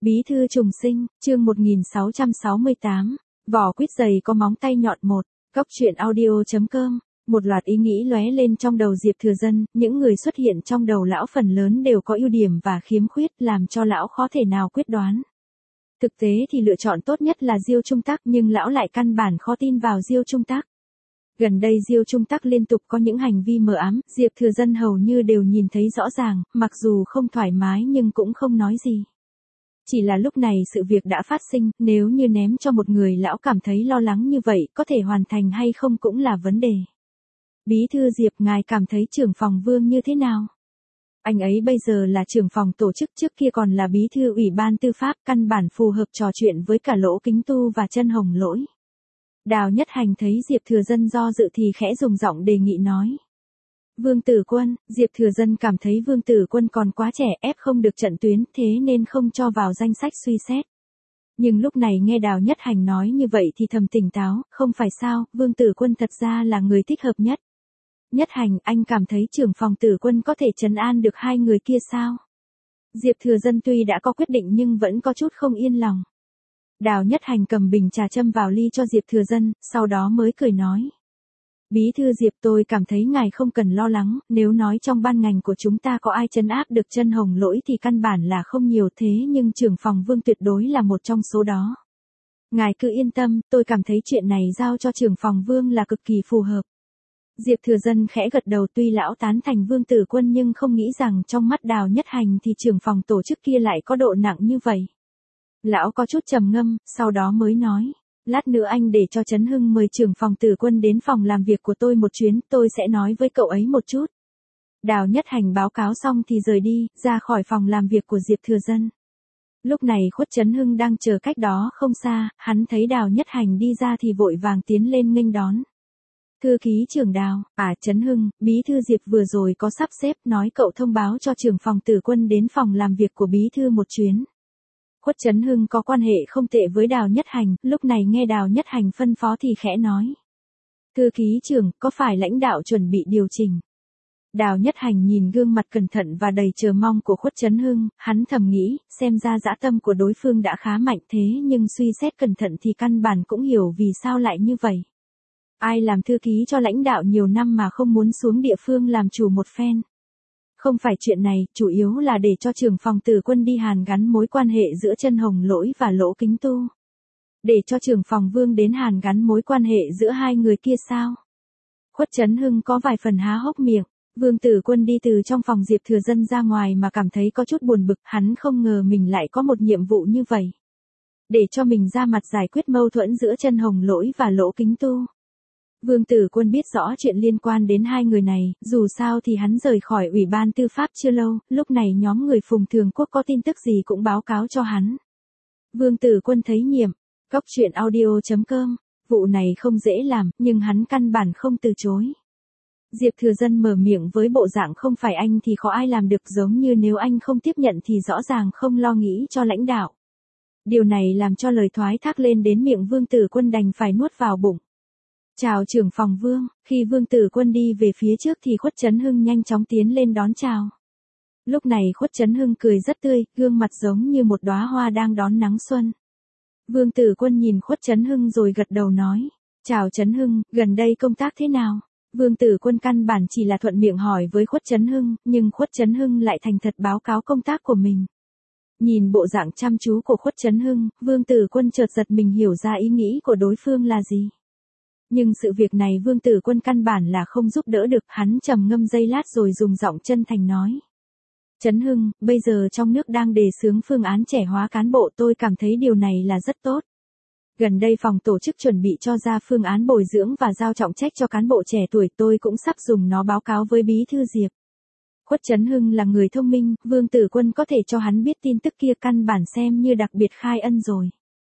Bí thư trùng sinh, chương 1668, vỏ quýt dày có móng tay nhọn một, góc truyện audio.com, một loạt ý nghĩ lóe lên trong đầu Diệp Thừa Dân, những người xuất hiện trong đầu lão phần lớn đều có ưu điểm và khiếm khuyết làm cho lão khó thể nào quyết đoán. Thực tế thì lựa chọn tốt nhất là Diêu Trung Tắc nhưng lão lại căn bản khó tin vào Diêu Trung Tắc. Gần đây Diêu Trung Tắc liên tục có những hành vi mờ ám, Diệp Thừa Dân hầu như đều nhìn thấy rõ ràng, mặc dù không thoải mái nhưng cũng không nói gì. Chỉ là lúc này sự việc đã phát sinh, nếu như ném cho một người lão cảm thấy lo lắng như vậy, có thể hoàn thành hay không cũng là vấn đề. Bí thư Diệp, ngài cảm thấy trưởng phòng Vương như thế nào? Anh ấy bây giờ là trưởng phòng tổ chức, trước kia còn là bí thư ủy ban tư pháp, căn bản phù hợp trò chuyện với cả Lỗ Kính Tu và Chân Hồng Lỗi. Đào Nhất Hành thấy Diệp Thừa Dân do dự thì khẽ dùng giọng đề nghị nói. Vương Tử Quân, Diệp Thừa Dân cảm thấy Vương Tử Quân còn quá trẻ, ép không được trận tuyến, thế nên không cho vào danh sách suy xét. Nhưng lúc này nghe Đào Nhất Hành nói như vậy thì thầm tỉnh táo, không phải sao, Vương Tử Quân thật ra là người thích hợp nhất. Nhất Hành, anh cảm thấy trưởng phòng Tử Quân có thể trấn an được hai người kia sao? Diệp Thừa Dân tuy đã có quyết định nhưng vẫn có chút không yên lòng. Đào Nhất Hành cầm bình trà châm vào ly cho Diệp Thừa Dân, sau đó mới cười nói. Bí thư Diệp, tôi cảm thấy ngài không cần lo lắng, nếu nói trong ban ngành của chúng ta có ai trấn áp được Chân Hồng Lỗi thì căn bản là không nhiều, thế nhưng trưởng phòng Vương tuyệt đối là một trong số đó. Ngài cứ yên tâm, tôi cảm thấy chuyện này giao cho trưởng phòng Vương là cực kỳ phù hợp. Diệp Thừa Dân khẽ gật đầu, tuy lão tán thành Vương Tử Quân nhưng không nghĩ rằng trong mắt Đào Nhất Hành thì trưởng phòng tổ chức kia lại có độ nặng như vậy. Lão có chút trầm ngâm, sau đó mới nói. Lát nữa anh để cho Trấn Hưng mời trưởng phòng Tử Quân đến phòng làm việc của tôi một chuyến, tôi sẽ nói với cậu ấy một chút. Đào Nhất Hành báo cáo xong thì rời đi, ra khỏi phòng làm việc của Diệp Thừa Dân. Lúc này Khuất Trấn Hưng đang chờ cách đó không xa, hắn thấy Đào Nhất Hành đi ra thì vội vàng tiến lên nghênh đón. Thư ký trưởng Đào, Trấn Hưng, bí thư Diệp vừa rồi có sắp xếp, nói cậu thông báo cho trưởng phòng Tử Quân đến phòng làm việc của bí thư một chuyến. Khuất Trấn Hưng có quan hệ không tệ với Đào Nhất Hành, lúc này nghe Đào Nhất Hành phân phó thì khẽ nói. Thư ký trưởng, có phải lãnh đạo chuẩn bị điều chỉnh? Đào Nhất Hành nhìn gương mặt cẩn thận và đầy chờ mong của Khuất Trấn Hưng, hắn thầm nghĩ, xem ra dã tâm của đối phương đã khá mạnh thế nhưng suy xét cẩn thận thì căn bản cũng hiểu vì sao lại như vậy. Ai làm thư ký cho lãnh đạo nhiều năm mà không muốn xuống địa phương làm chủ một phen? Không phải chuyện này, chủ yếu là để cho trưởng phòng Tử Quân đi hàn gắn mối quan hệ giữa Chân Hồng Lỗi và Lỗ Kính Tu. Để cho trưởng phòng Vương đến hàn gắn mối quan hệ giữa hai người kia sao? Khuất Trấn Hưng có vài phần há hốc miệng. Vương Tử Quân đi từ trong phòng Diệp Thừa Dân ra ngoài mà cảm thấy có chút buồn bực, hắn không ngờ mình lại có một nhiệm vụ như vậy. Để cho mình ra mặt giải quyết mâu thuẫn giữa Chân Hồng Lỗi và Lỗ Kính Tu. Vương Tử Quân biết rõ chuyện liên quan đến hai người này, dù sao thì hắn rời khỏi Ủy ban Tư pháp chưa lâu, lúc này nhóm người Phùng Thường Quốc có tin tức gì cũng báo cáo cho hắn. Vương Tử Quân thấy nhiệm, góc truyện audio.com, vụ này không dễ làm, nhưng hắn căn bản không từ chối. Diệp Thừa Dân mở miệng với bộ dạng không phải anh thì khó ai làm được, giống như nếu anh không tiếp nhận thì rõ ràng không lo nghĩ cho lãnh đạo. Điều này làm cho lời thoái thác lên đến miệng Vương Tử Quân đành phải nuốt vào bụng. Chào trưởng phòng Vương, khi Vương Tử Quân đi về phía trước thì Khuất Trấn Hưng nhanh chóng tiến lên đón chào. Lúc này Khuất Trấn Hưng cười rất tươi, gương mặt giống như một đóa hoa đang đón nắng xuân. Vương Tử Quân nhìn Khuất Trấn Hưng rồi gật đầu nói, chào Trấn Hưng, gần đây công tác thế nào? Vương Tử Quân căn bản chỉ là thuận miệng hỏi với Khuất Trấn Hưng, nhưng Khuất Trấn Hưng lại thành thật báo cáo công tác của mình. Nhìn bộ dạng chăm chú của Khuất Trấn Hưng, Vương Tử Quân chợt giật mình hiểu ra ý nghĩ của đối phương là gì. Nhưng sự việc này Vương Tử Quân căn bản là không giúp đỡ được, hắn trầm ngâm giây lát rồi dùng giọng chân thành nói. Trấn Hưng, bây giờ trong nước đang đề xướng phương án trẻ hóa cán bộ, tôi cảm thấy điều này là rất tốt. Gần đây phòng tổ chức chuẩn bị cho ra phương án bồi dưỡng và giao trọng trách cho cán bộ trẻ tuổi, tôi cũng sắp dùng nó báo cáo với bí thư Diệp. Khuất Trấn Hưng là người thông minh, Vương Tử Quân có thể cho hắn biết tin tức kia căn bản xem như đặc biệt khai ân rồi.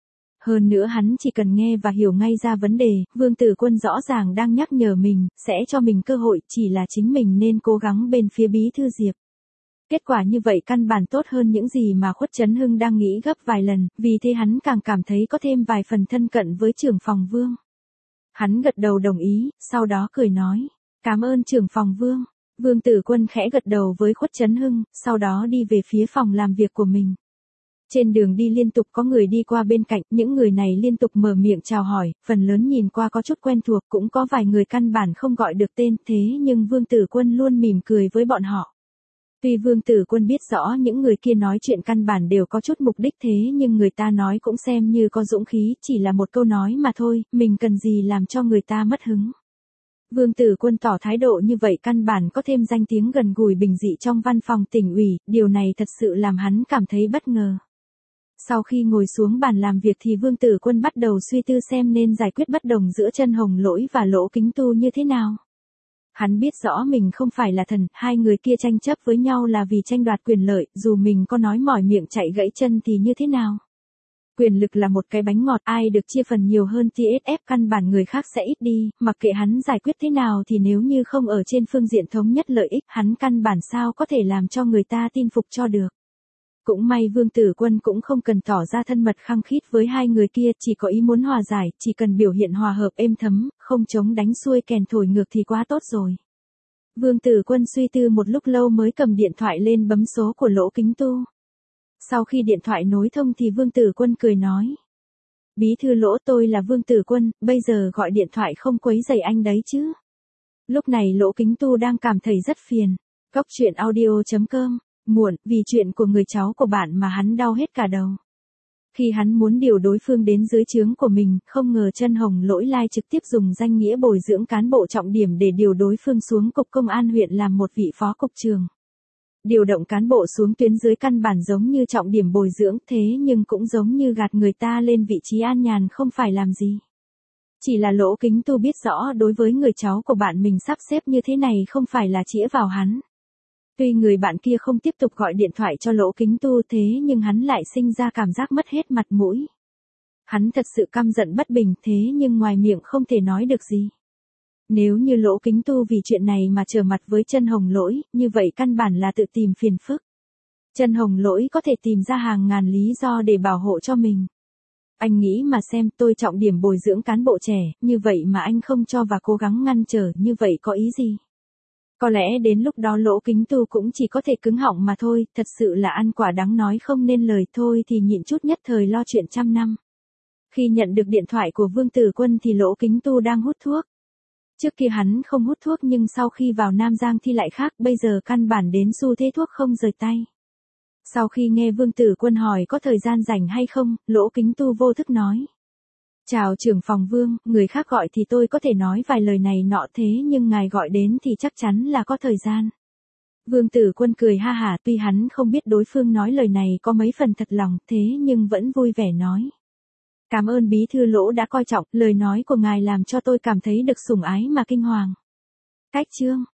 Hơn nữa hắn chỉ cần nghe và hiểu ngay ra vấn đề, Vương Tử Quân rõ ràng đang nhắc nhở mình, sẽ cho mình cơ hội, chỉ là chính mình nên cố gắng bên phía bí thư Diệp. Kết quả như vậy căn bản tốt hơn những gì mà Khuất Trấn Hưng đang nghĩ gấp vài lần, vì thế hắn càng cảm thấy có thêm vài phần thân cận với trưởng phòng Vương. Hắn gật đầu đồng ý, sau đó cười nói, cảm ơn trưởng phòng Vương. Vương Tử Quân khẽ gật đầu với Khuất Trấn Hưng, sau đó đi về phía phòng làm việc của mình. Trên đường đi liên tục có người đi qua bên cạnh, những người này liên tục mở miệng chào hỏi, phần lớn nhìn qua có chút quen thuộc, cũng có vài người căn bản không gọi được tên, thế nhưng Vương Tử Quân luôn mỉm cười với bọn họ. Tuy Vương Tử Quân biết rõ những người kia nói chuyện căn bản đều có chút mục đích, thế nhưng người ta nói cũng xem như có dũng khí, chỉ là một câu nói mà thôi, mình cần gì làm cho người ta mất hứng. Vương Tử Quân tỏ thái độ như vậy căn bản có thêm danh tiếng gần gũi bình dị trong văn phòng tỉnh ủy, điều này thật sự làm hắn cảm thấy bất ngờ. Sau khi ngồi xuống bàn làm việc thì Vương Tử Quân bắt đầu suy tư xem nên giải quyết bất đồng giữa Chân Hồng Lỗi và Lỗ Kính Tu như thế nào. Hắn biết rõ mình không phải là thần, hai người kia tranh chấp với nhau là vì tranh đoạt quyền lợi, dù mình có nói mỏi miệng chạy gãy chân thì như thế nào. Quyền lực là một cái bánh ngọt, ai được chia phần nhiều hơn TSF căn bản người khác sẽ ít đi, mặc kệ hắn giải quyết thế nào thì nếu như không ở trên phương diện thống nhất lợi ích, hắn căn bản sao có thể làm cho người ta tin phục cho được. Cũng may Vương Tử Quân cũng không cần tỏ ra thân mật khăng khít với hai người kia, chỉ có ý muốn hòa giải, chỉ cần biểu hiện hòa hợp êm thấm, không chống đánh xuôi kèn thổi ngược thì quá tốt rồi. Vương Tử Quân suy tư một lúc lâu mới cầm điện thoại lên bấm số của Lỗ Kính Tu. Sau khi điện thoại nối thông thì Vương Tử Quân cười nói. Bí thư Lỗ, tôi là Vương Tử Quân, bây giờ gọi điện thoại không quấy rầy anh đấy chứ. Lúc này Lỗ Kính Tu đang cảm thấy rất phiền. Góc truyện audio.com. Muộn, vì chuyện của người cháu của bạn mà hắn đau hết cả đầu. Khi hắn muốn điều đối phương đến dưới trướng của mình, không ngờ Chân Hồng Lỗi lai trực tiếp dùng danh nghĩa bồi dưỡng cán bộ trọng điểm để điều đối phương xuống cục công an huyện làm một vị phó cục trưởng. Điều động cán bộ xuống tuyến dưới căn bản giống như trọng điểm bồi dưỡng, thế nhưng cũng giống như gạt người ta lên vị trí an nhàn không phải làm gì. Chỉ là Lỗ Kính Tu biết rõ đối với người cháu của bạn mình sắp xếp như thế này không phải là chĩa vào hắn. Tuy người bạn kia không tiếp tục gọi điện thoại cho Lỗ Kính Tu thế nhưng hắn lại sinh ra cảm giác mất hết mặt mũi. Hắn thật sự căm giận bất bình thế nhưng ngoài miệng không thể nói được gì. Nếu như Lỗ Kính Tu vì chuyện này mà trở mặt với Chân Hồng Lỗi, như vậy căn bản là tự tìm phiền phức. Chân Hồng Lỗi có thể tìm ra hàng ngàn lý do để bảo hộ cho mình. Anh nghĩ mà xem, tôi trọng điểm bồi dưỡng cán bộ trẻ, như vậy mà anh không cho và cố gắng ngăn trở, như vậy có ý gì? Có lẽ đến lúc đó Lỗ Kính Tu cũng chỉ có thể cứng họng mà thôi, thật sự là ăn quả đắng nói không nên lời, thôi thì nhịn chút nhất thời lo chuyện trăm năm. Khi nhận được điện thoại của Vương Tử Quân thì Lỗ Kính Tu đang hút thuốc. Trước kia hắn không hút thuốc nhưng sau khi vào Nam Giang thì lại khác, bây giờ căn bản đến xu thế thuốc không rời tay. Sau khi nghe Vương Tử Quân hỏi có thời gian rảnh hay không, Lỗ Kính Tu vô thức nói. Chào trưởng phòng Vương, người khác gọi thì tôi có thể nói vài lời này nọ thế nhưng ngài gọi đến thì chắc chắn là có thời gian. Vương Tử Quân cười ha hả, tuy hắn không biết đối phương nói lời này có mấy phần thật lòng thế nhưng vẫn vui vẻ nói. Cảm ơn bí thư Lỗ đã coi trọng, lời nói của ngài làm cho tôi cảm thấy được sủng ái mà kinh hoàng. Cách chương